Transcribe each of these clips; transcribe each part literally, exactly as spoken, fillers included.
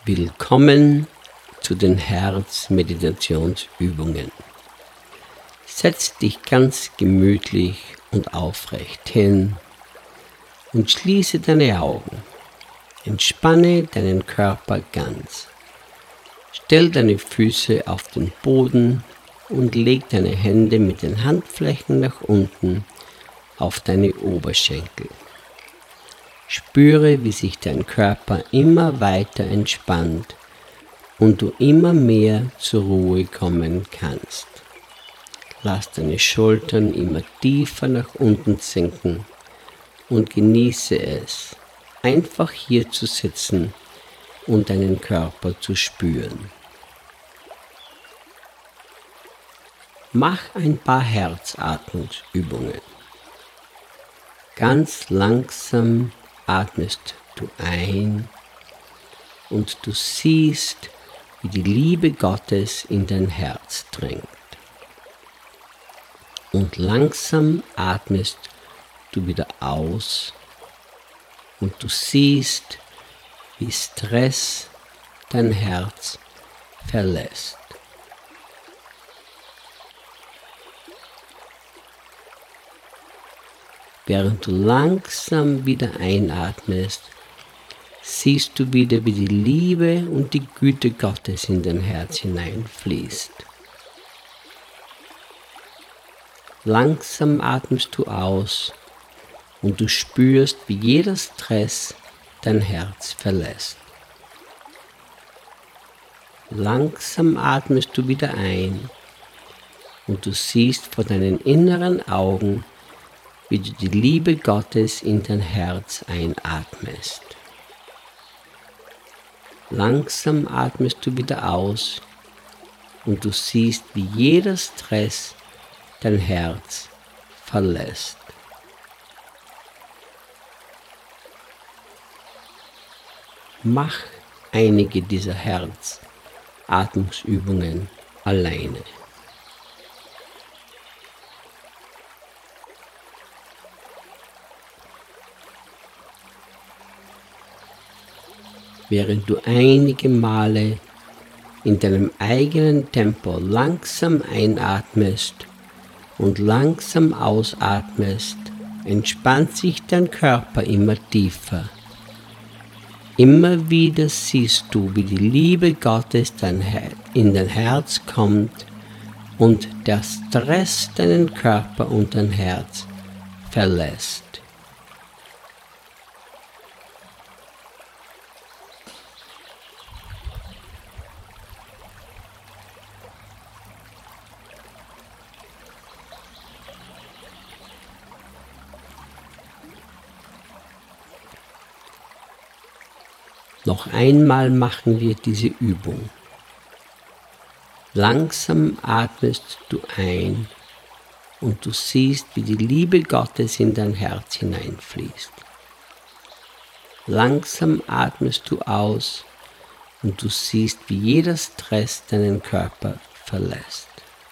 Willkommen zu den Herzmeditationsübungen. Setz dich ganz gemütlich und aufrecht hin und schließe deine Augen. Entspanne deinen Körper ganz. Stell deine Füße auf den Boden und leg deine Hände mit den Handflächen nach unten auf deine Oberschenkel. Spüre, wie sich dein Körper immer weiter entspannt und du immer mehr zur Ruhe kommen kannst. Lass deine Schultern immer tiefer nach unten sinken und genieße es, einfach hier zu sitzen und deinen Körper zu spüren. Mach ein paar Herzatmungsübungen. Ganz langsam atmest du ein und du siehst, wie die Liebe Gottes in dein Herz dringt. Und langsam atmest du wieder aus und du siehst, wie Stress dein Herz verlässt. Während du langsam wieder einatmest, siehst du wieder, wie die Liebe und die Güte Gottes in dein Herz hineinfließt. Langsam atmest du aus und du spürst, wie jeder Stress dein Herz verlässt. Langsam atmest du wieder ein und du siehst vor deinen inneren Augen, wie du die Liebe Gottes in dein Herz einatmest. Langsam atmest du wieder aus und du siehst, wie jeder Stress dein Herz verlässt. Mach einige dieser Herzatmungsübungen alleine. Während du einige Male in deinem eigenen Tempo langsam einatmest und langsam ausatmest, entspannt sich dein Körper immer tiefer. Immer wieder siehst du, wie die Liebe Gottes in dein Herz kommt und der Stress deinen Körper und dein Herz verlässt. Noch einmal machen wir diese Übung. Langsam atmest du ein und du siehst, wie die Liebe Gottes in dein Herz hineinfließt. Langsam atmest du aus und du siehst, wie jeder Stress deinen Körper verlässt.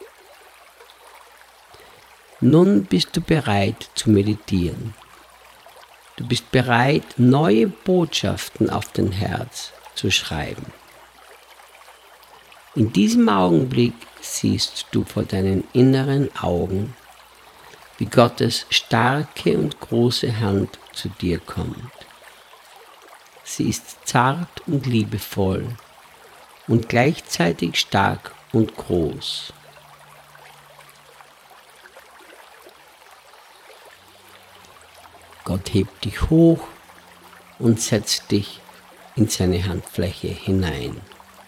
Nun bist du bereit zu meditieren. Du bist bereit, neue Botschaften auf dein Herz zu schreiben. In diesem Augenblick siehst du vor deinen inneren Augen, wie Gottes starke und große Hand zu dir kommt. Sie ist zart und liebevoll und gleichzeitig stark und groß. Gott hebt dich hoch und setzt dich in seine Handfläche hinein.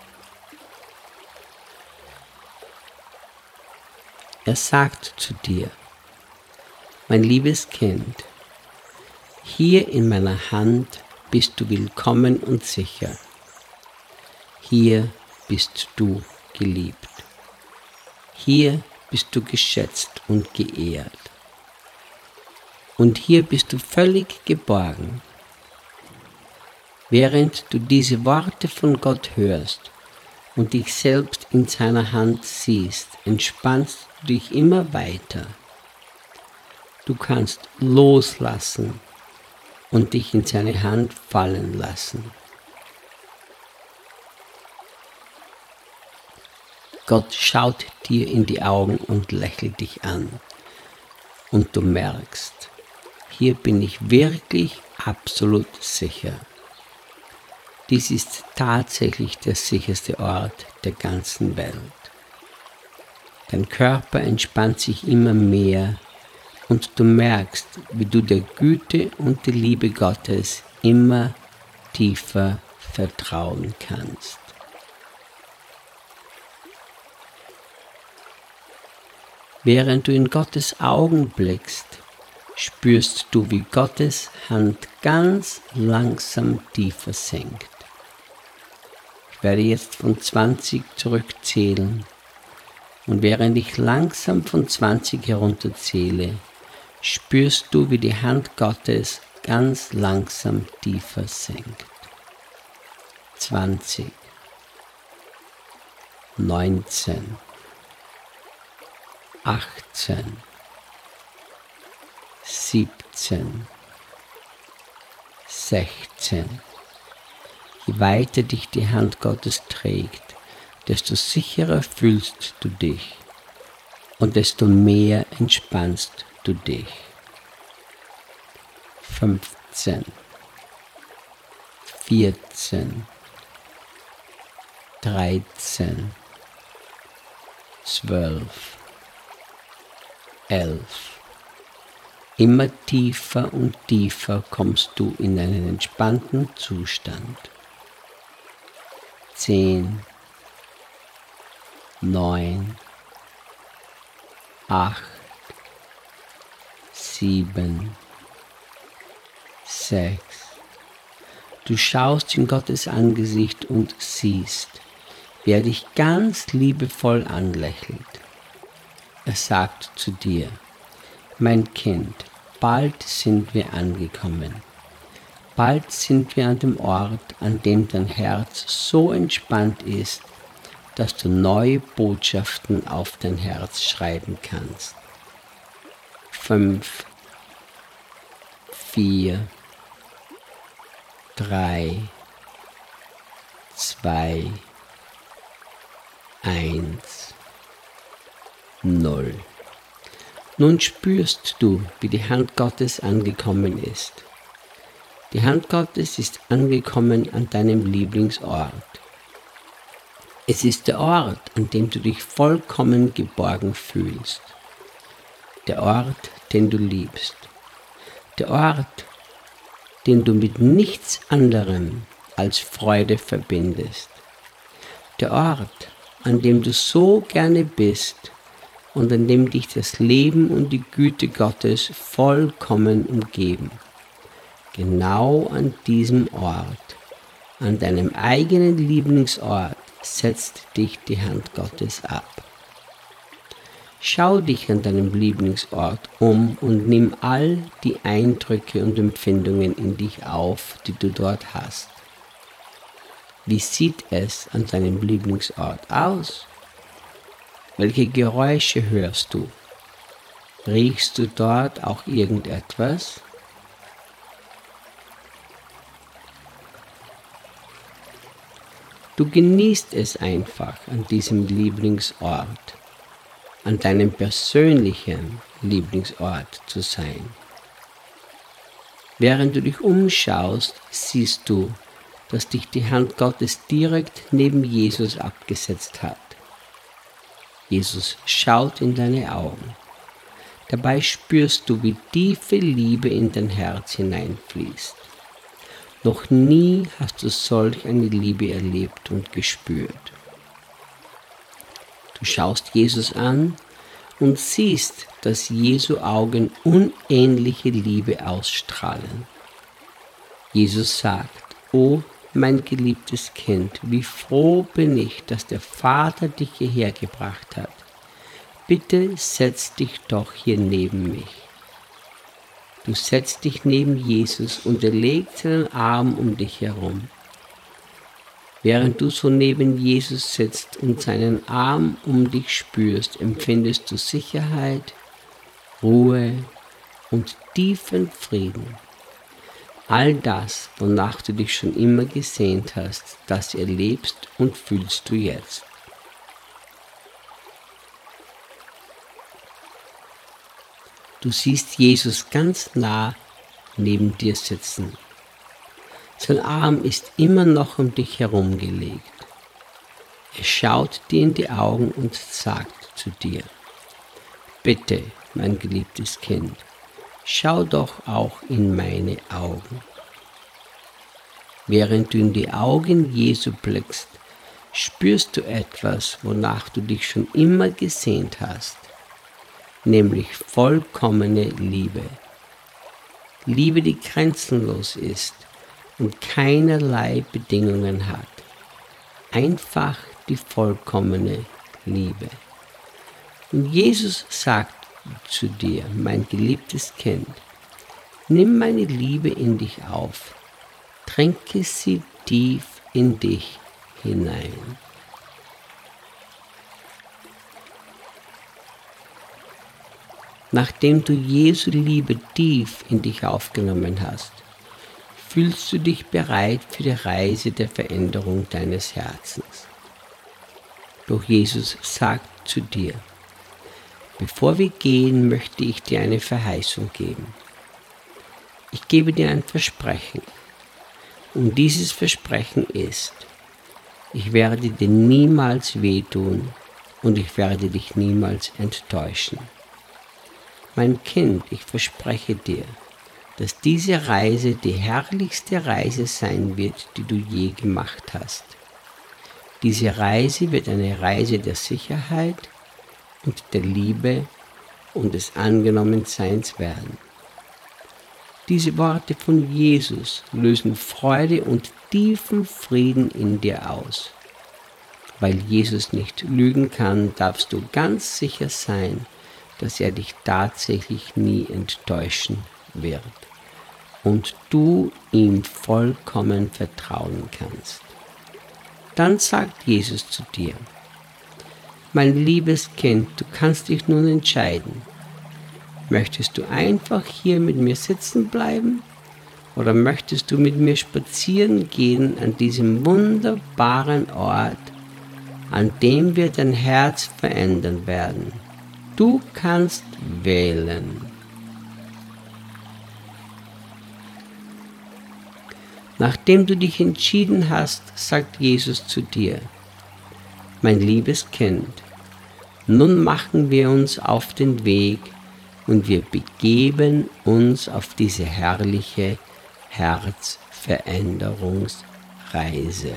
Er sagt zu dir: Mein liebes Kind, hier in meiner Hand bist du willkommen und sicher. Hier bist du geliebt. Hier bist du geschätzt und geehrt. Und hier bist du völlig geborgen. Während du diese Worte von Gott hörst und dich selbst in seiner Hand siehst, entspannst du dich immer weiter. Du kannst loslassen und dich in seine Hand fallen lassen. Gott schaut dir in die Augen und lächelt dich an. Und du merkst, hier bin ich wirklich absolut sicher. Dies ist tatsächlich der sicherste Ort der ganzen Welt. Dein Körper entspannt sich immer mehr und du merkst, wie du der Güte und der Liebe Gottes immer tiefer vertrauen kannst. Während du in Gottes Augen blickst, spürst du, wie Gottes Hand ganz langsam tiefer sinkt. Ich werde jetzt von zwanzig zurückzählen und während ich langsam von zwanzig herunterzähle, spürst du, wie die Hand Gottes ganz langsam tiefer sinkt. zwanzig, neunzehn, achtzehn, siebzehn, sechzehn. Je weiter dich die Hand Gottes trägt, desto sicherer fühlst du dich und desto mehr entspannst du dich. fünfzehn, vierzehn, dreizehn, zwölf, elf. Immer tiefer und tiefer kommst du in einen entspannten Zustand. zehn, neun, acht, sieben, sechs. Du schaust in Gottes Angesicht und siehst, wie er dich ganz liebevoll anlächelt. Er sagt zu dir: Mein Kind, bald sind wir angekommen. Bald sind wir an dem Ort, an dem dein Herz so entspannt ist, dass du neue Botschaften auf dein Herz schreiben kannst. Fünf, vier, drei, zwei, eins, null. Nun spürst du, wie die Hand Gottes angekommen ist. Die Hand Gottes ist angekommen an deinem Lieblingsort. Es ist der Ort, an dem du dich vollkommen geborgen fühlst. Der Ort, den du liebst. Der Ort, den du mit nichts anderem als Freude verbindest. Der Ort, an dem du so gerne bist und an dem dich das Leben und die Güte Gottes vollkommen umgeben. Genau an diesem Ort, an deinem eigenen Lieblingsort, setzt dich die Hand Gottes ab. Schau dich an deinem Lieblingsort um und nimm all die Eindrücke und Empfindungen in dich auf, die du dort hast. Wie sieht es an deinem Lieblingsort aus? Welche Geräusche hörst du? Riechst du dort auch irgendetwas? Du genießt es einfach, an diesem Lieblingsort, an deinem persönlichen Lieblingsort zu sein. Während du dich umschaust, siehst du, dass dich die Hand Gottes direkt neben Jesus abgesetzt hat. Jesus schaut in deine Augen. Dabei spürst du, wie tiefe Liebe in dein Herz hineinfließt. Noch nie hast du solch eine Liebe erlebt und gespürt. Du schaust Jesus an und siehst, dass Jesu Augen unähnliche Liebe ausstrahlen. Jesus sagt: O mein geliebtes Kind, wie froh bin ich, dass der Vater dich hierher gebracht hat. Bitte setz dich doch hier neben mich. Du setzt dich neben Jesus und er legt seinen Arm um dich herum. Während du so neben Jesus sitzt und seinen Arm um dich spürst, empfindest du Sicherheit, Ruhe und tiefen Frieden. All das, wonach du dich schon immer gesehnt hast, das erlebst und fühlst du jetzt. Du siehst Jesus ganz nah neben dir sitzen. Sein Arm ist immer noch um dich herum gelegt. Er schaut dir in die Augen und sagt zu dir: Bitte, mein geliebtes Kind, schau doch auch in meine Augen. Während du in die Augen Jesu blickst, spürst du etwas, wonach du dich schon immer gesehnt hast, nämlich vollkommene Liebe. Liebe, die grenzenlos ist und keinerlei Bedingungen hat. Einfach die vollkommene Liebe. Und Jesus sagt zu dir, mein geliebtes Kind, nimm meine Liebe in dich auf, tränke sie tief in dich hinein. Nachdem du Jesu Liebe tief in dich aufgenommen hast, fühlst du dich bereit für die Reise der Veränderung deines Herzens. Doch Jesus sagt zu dir: Bevor wir gehen, möchte ich dir eine Verheißung geben. Ich gebe dir ein Versprechen. Und dieses Versprechen ist: Ich werde dir niemals wehtun und ich werde dich niemals enttäuschen. Mein Kind, ich verspreche dir, dass diese Reise die herrlichste Reise sein wird, die du je gemacht hast. Diese Reise wird eine Reise der Sicherheit und der Liebe und des Angenommenseins werden. Diese Worte von Jesus lösen Freude und tiefen Frieden in dir aus. Weil Jesus nicht lügen kann, darfst du ganz sicher sein, dass er dich tatsächlich nie enttäuschen wird und du ihm vollkommen vertrauen kannst. Dann sagt Jesus zu dir: Mein liebes Kind, du kannst dich nun entscheiden. Möchtest du einfach hier mit mir sitzen bleiben oder möchtest du mit mir spazieren gehen an diesem wunderbaren Ort, an dem wir dein Herz verändern werden? Du kannst wählen. Nachdem du dich entschieden hast, sagt Jesus zu dir: Mein liebes Kind, nun machen wir uns auf den Weg und wir begeben uns auf diese herrliche Herzveränderungsreise.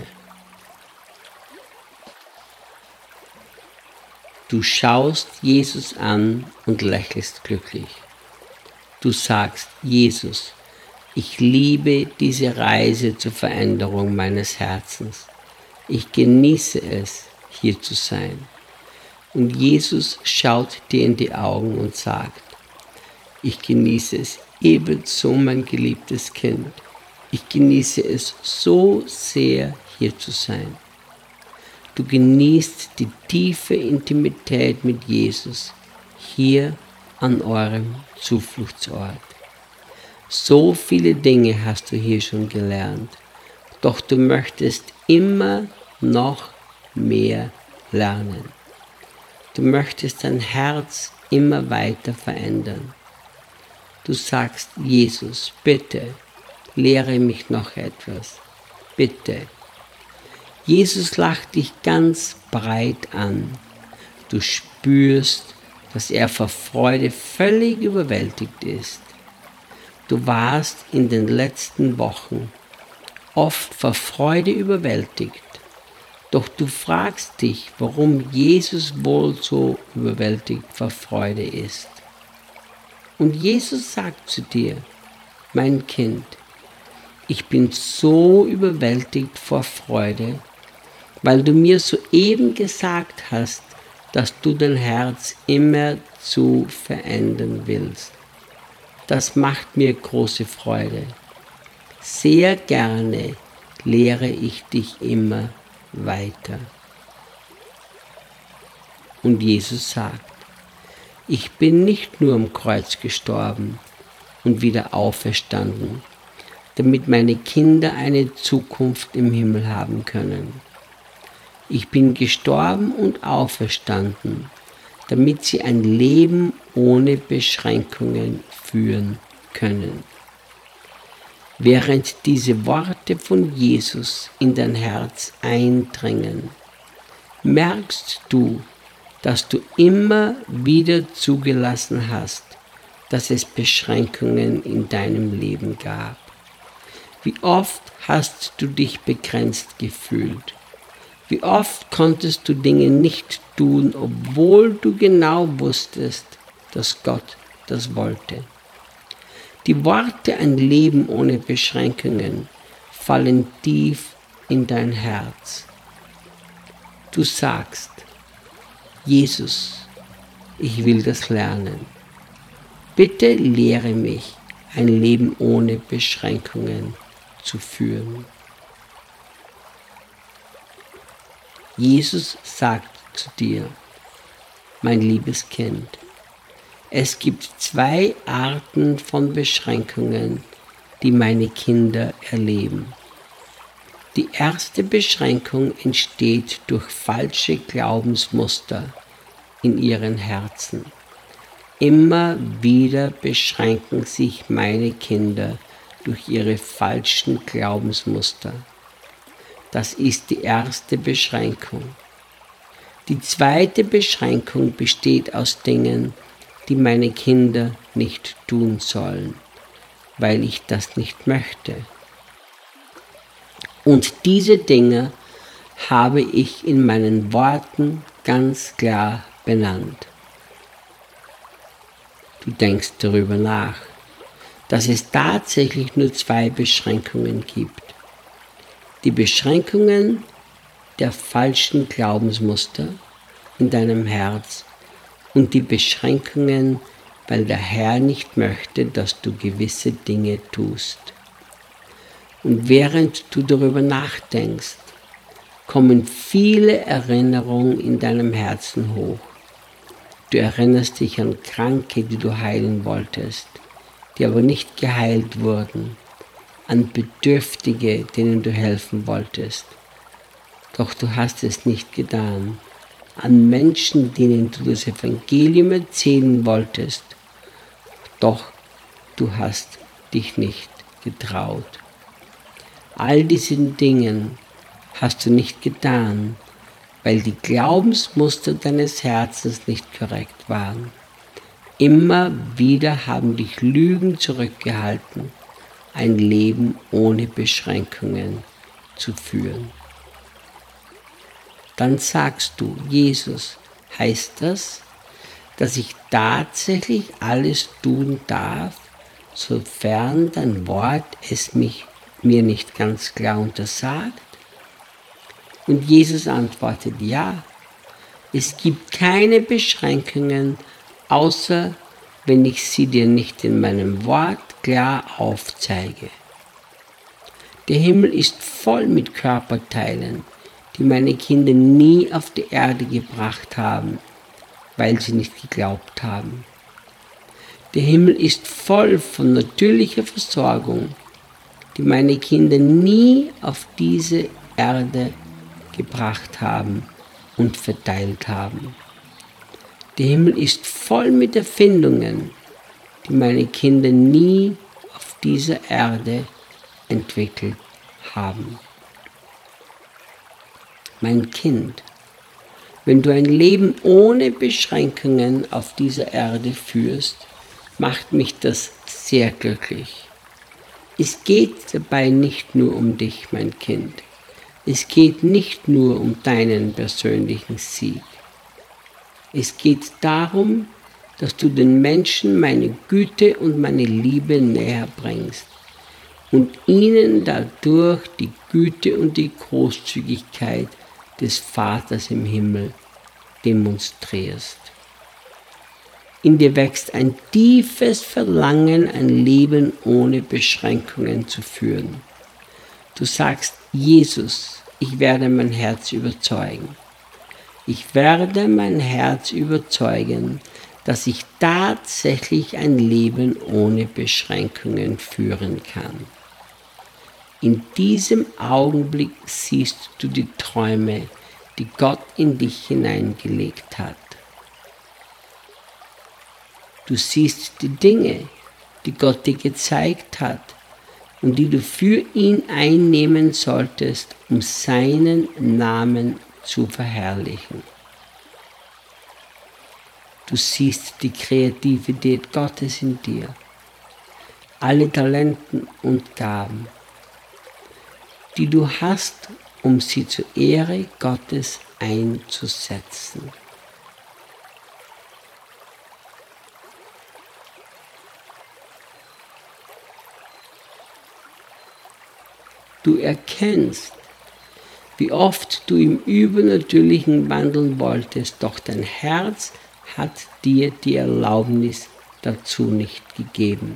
Du schaust Jesus an und lächelst glücklich. Du sagst: Jesus, ich liebe diese Reise zur Veränderung meines Herzens. Ich genieße es, hier zu sein. Und Jesus schaut dir in die Augen und sagt: Ich genieße es ebenso, mein geliebtes Kind. Ich genieße es so sehr, hier zu sein. Du genießt die tiefe Intimität mit Jesus hier an eurem Zufluchtsort. So viele Dinge hast du hier schon gelernt, doch du möchtest immer noch mehr lernen. Du möchtest dein Herz immer weiter verändern. Du sagst: Jesus, bitte, lehre mich noch etwas. Bitte. Jesus lacht dich ganz breit an. Du spürst, dass er vor Freude völlig überwältigt ist. Du warst in den letzten Wochen oft vor Freude überwältigt, doch du fragst dich, warum Jesus wohl so überwältigt vor Freude ist. Und Jesus sagt zu dir: Mein Kind, ich bin so überwältigt vor Freude, weil du mir soeben gesagt hast, dass du dein Herz immer zu verändern willst. Das macht mir große Freude. Sehr gerne lehre ich dich immer weiter. Und Jesus sagt: Ich bin nicht nur am Kreuz gestorben und wieder auferstanden, damit meine Kinder eine Zukunft im Himmel haben können. Ich bin gestorben und auferstanden, damit sie ein Leben ohne Beschränkungen führen können. Während diese Worte von Jesus in dein Herz eindringen, merkst du, dass du immer wieder zugelassen hast, dass es Beschränkungen in deinem Leben gab. Wie oft hast du dich begrenzt gefühlt? Wie oft konntest du Dinge nicht tun, obwohl du genau wusstest, dass Gott das wollte? Die Worte ein Leben ohne Beschränkungen fallen tief in dein Herz. Du sagst, Jesus, ich will das lernen. Bitte lehre mich, ein Leben ohne Beschränkungen zu führen. Jesus sagt zu dir, mein liebes Kind, es gibt zwei Arten von Beschränkungen, die meine Kinder erleben. Die erste Beschränkung entsteht durch falsche Glaubensmuster in ihren Herzen. Immer wieder beschränken sich meine Kinder durch ihre falschen Glaubensmuster. Das ist die erste Beschränkung. Die zweite Beschränkung besteht aus Dingen, die meine Kinder nicht tun sollen, weil ich das nicht möchte. Und diese Dinge habe ich in meinen Worten ganz klar benannt. Du denkst darüber nach, dass es tatsächlich nur zwei Beschränkungen gibt. Die Beschränkungen der falschen Glaubensmuster in deinem Herz und die Beschränkungen, weil der Herr nicht möchte, dass du gewisse Dinge tust. Und während du darüber nachdenkst, kommen viele Erinnerungen in deinem Herzen hoch. Du erinnerst dich an Kranke, die du heilen wolltest, die aber nicht geheilt wurden, an Bedürftige, denen du helfen wolltest, doch du hast es nicht getan, an Menschen, denen du das Evangelium erzählen wolltest, doch du hast dich nicht getraut. All diesen Dingen hast du nicht getan, weil die Glaubensmuster deines Herzens nicht korrekt waren. Immer wieder haben dich Lügen zurückgehalten, ein Leben ohne Beschränkungen zu führen. Dann sagst du, Jesus, heißt das, dass ich tatsächlich alles tun darf, sofern dein Wort es mich, mir nicht ganz klar untersagt? Und Jesus antwortet, ja, es gibt keine Beschränkungen, außer wenn ich sie dir nicht in meinem Wort klar aufzeige. Der Himmel ist voll mit Körperteilen, die meine Kinder nie auf die Erde gebracht haben, weil sie nicht geglaubt haben. Der Himmel ist voll von natürlicher Versorgung, die meine Kinder nie auf diese Erde gebracht haben und verteilt haben. Der Himmel ist voll mit Erfindungen, die meine Kinder nie auf dieser Erde entwickelt haben. Mein Kind, wenn du ein Leben ohne Beschränkungen auf dieser Erde führst, macht mich das sehr glücklich. Es geht dabei nicht nur um dich, mein Kind. Es geht nicht nur um deinen persönlichen Sieg. Es geht darum, dass du den Menschen meine Güte und meine Liebe näher bringst und ihnen dadurch die Güte und die Großzügigkeit des Vaters im Himmel demonstrierst. In dir wächst ein tiefes Verlangen, ein Leben ohne Beschränkungen zu führen. Du sagst, Jesus, ich werde mein Herz überzeugen. Ich werde mein Herz überzeugen, dass ich tatsächlich ein Leben ohne Beschränkungen führen kann. In diesem Augenblick siehst du die Träume, die Gott in dich hineingelegt hat. Du siehst die Dinge, die Gott dir gezeigt hat und die du für ihn einnehmen solltest, um seinen Namen zu verherrlichen. Du siehst die Kreativität Gottes in dir, alle Talenten und Gaben, die du hast, um sie zur Ehre Gottes einzusetzen. Du erkennst, wie oft du im Übernatürlichen wandeln wolltest, doch dein Herz hat dir die Erlaubnis dazu nicht gegeben.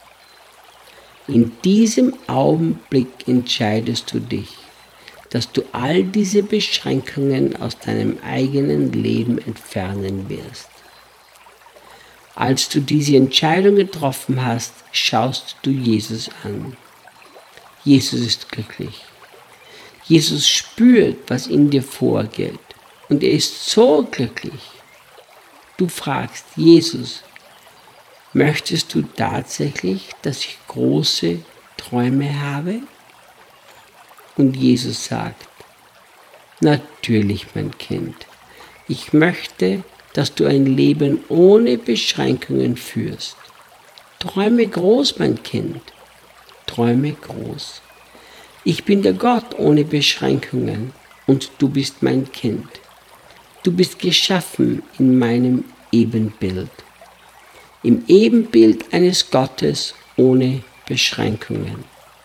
In diesem Augenblick entscheidest du dich, dass du all diese Beschränkungen aus deinem eigenen Leben entfernen wirst. Als du diese Entscheidung getroffen hast, schaust du Jesus an. Jesus ist glücklich. Jesus spürt, was in dir vorgeht, und er ist so glücklich. Du fragst Jesus, möchtest du tatsächlich, dass ich große Träume habe? Und Jesus sagt, natürlich, mein Kind, ich möchte, dass du ein Leben ohne Beschränkungen führst. Träume groß, mein Kind, träume groß. Ich bin der Gott ohne Beschränkungen und du bist mein Kind. Du bist geschaffen in meinem Ebenbild, im Ebenbild eines Gottes ohne Beschränkungen.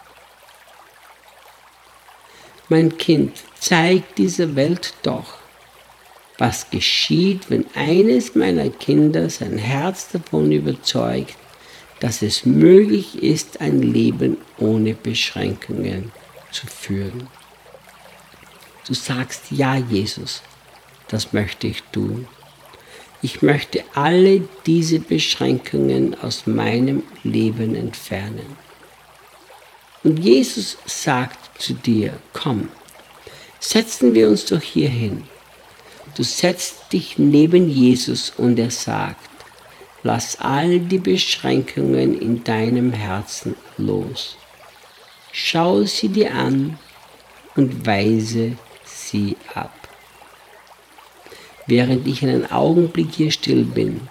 Mein Kind, zeig dieser Welt doch, was geschieht, wenn eines meiner Kinder sein Herz davon überzeugt, dass es möglich ist, ein Leben ohne Beschränkungen zu führen. Du sagst, ja, Jesus, das möchte ich tun. Ich möchte alle diese Beschränkungen aus meinem Leben entfernen. Und Jesus sagt zu dir, komm, setzen wir uns doch hier hin. Du setzt dich neben Jesus und er sagt, lass all die Beschränkungen in deinem Herzen los. Schau sie dir an und weise sie ab. Während ich einen Augenblick hier still bin,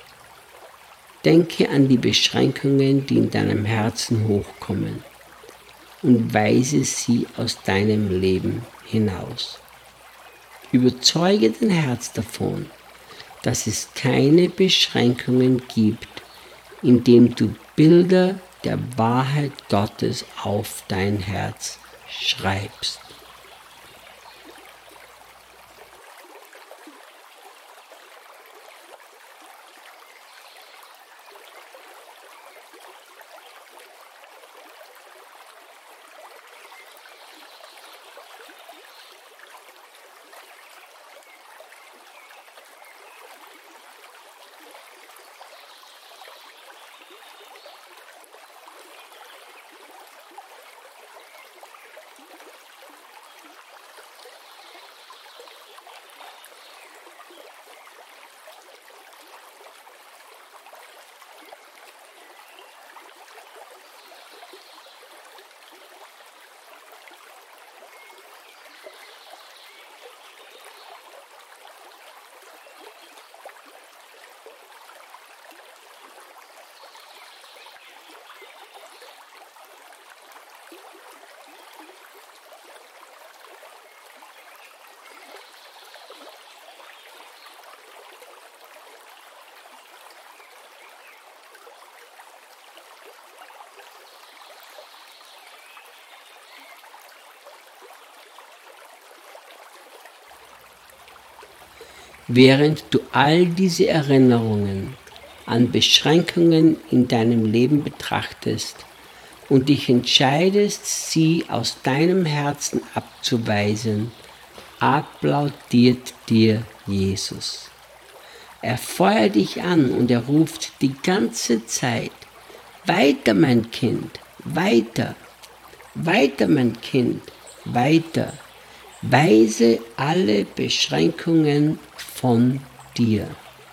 denke an die Beschränkungen, die in deinem Herzen hochkommen, und weise sie aus deinem Leben hinaus. Überzeuge dein Herz davon, dass es keine Beschränkungen gibt, indem du Bilder der Wahrheit Gottes auf dein Herz schreibst. Während du all diese Erinnerungen an Beschränkungen in deinem Leben betrachtest und dich entscheidest, sie aus deinem Herzen abzuweisen, applaudiert dir Jesus. Er feuert dich an und er ruft die ganze Zeit, weiter mein Kind, weiter, weiter mein Kind, weiter. Weise alle Beschränkungen von dir.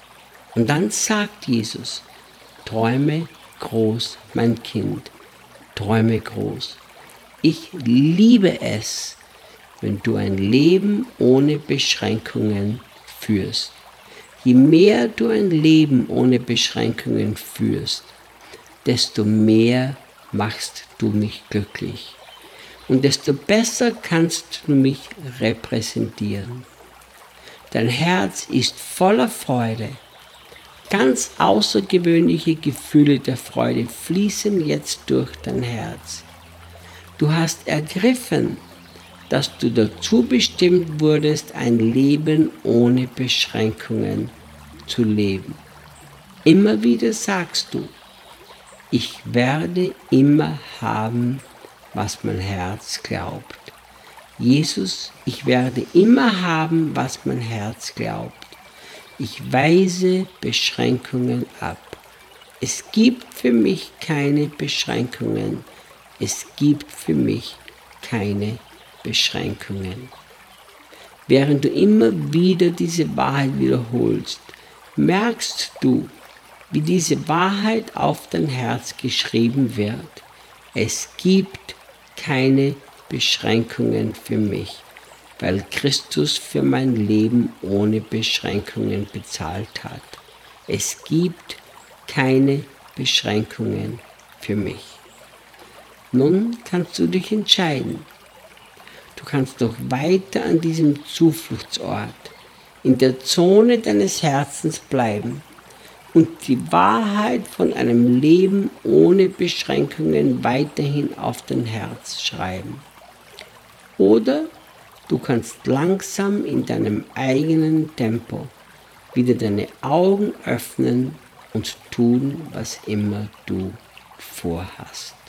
Und dann sagt Jesus, träume groß, mein Kind, träume groß. Ich liebe es, wenn du ein Leben ohne Beschränkungen führst. Je mehr du ein Leben ohne Beschränkungen führst, desto mehr machst du mich glücklich. Und desto besser kannst du mich repräsentieren. Dein Herz ist voller Freude. Ganz außergewöhnliche Gefühle der Freude fließen jetzt durch dein Herz. Du hast ergriffen, dass du dazu bestimmt wurdest, ein Leben ohne Beschränkungen zu leben. Immer wieder sagst du, ich werde immer haben, was mein Herz glaubt. Jesus, ich werde immer haben, was mein Herz glaubt. Ich weise Beschränkungen ab. Es gibt für mich keine Beschränkungen. Es gibt für mich keine Beschränkungen. Während du immer wieder diese Wahrheit wiederholst, merkst du, wie diese Wahrheit auf dein Herz geschrieben wird. Es gibt keine Beschränkungen für mich, weil Christus für mein Leben ohne Beschränkungen bezahlt hat. Es gibt keine Beschränkungen für mich. Nun kannst du dich entscheiden. Du kannst noch weiter an diesem Zufluchtsort, in der Zone deines Herzens bleiben und die Wahrheit von einem Leben ohne Beschränkungen weiterhin auf dein Herz schreiben. Oder du kannst langsam in deinem eigenen Tempo wieder deine Augen öffnen und tun, was immer du vorhast.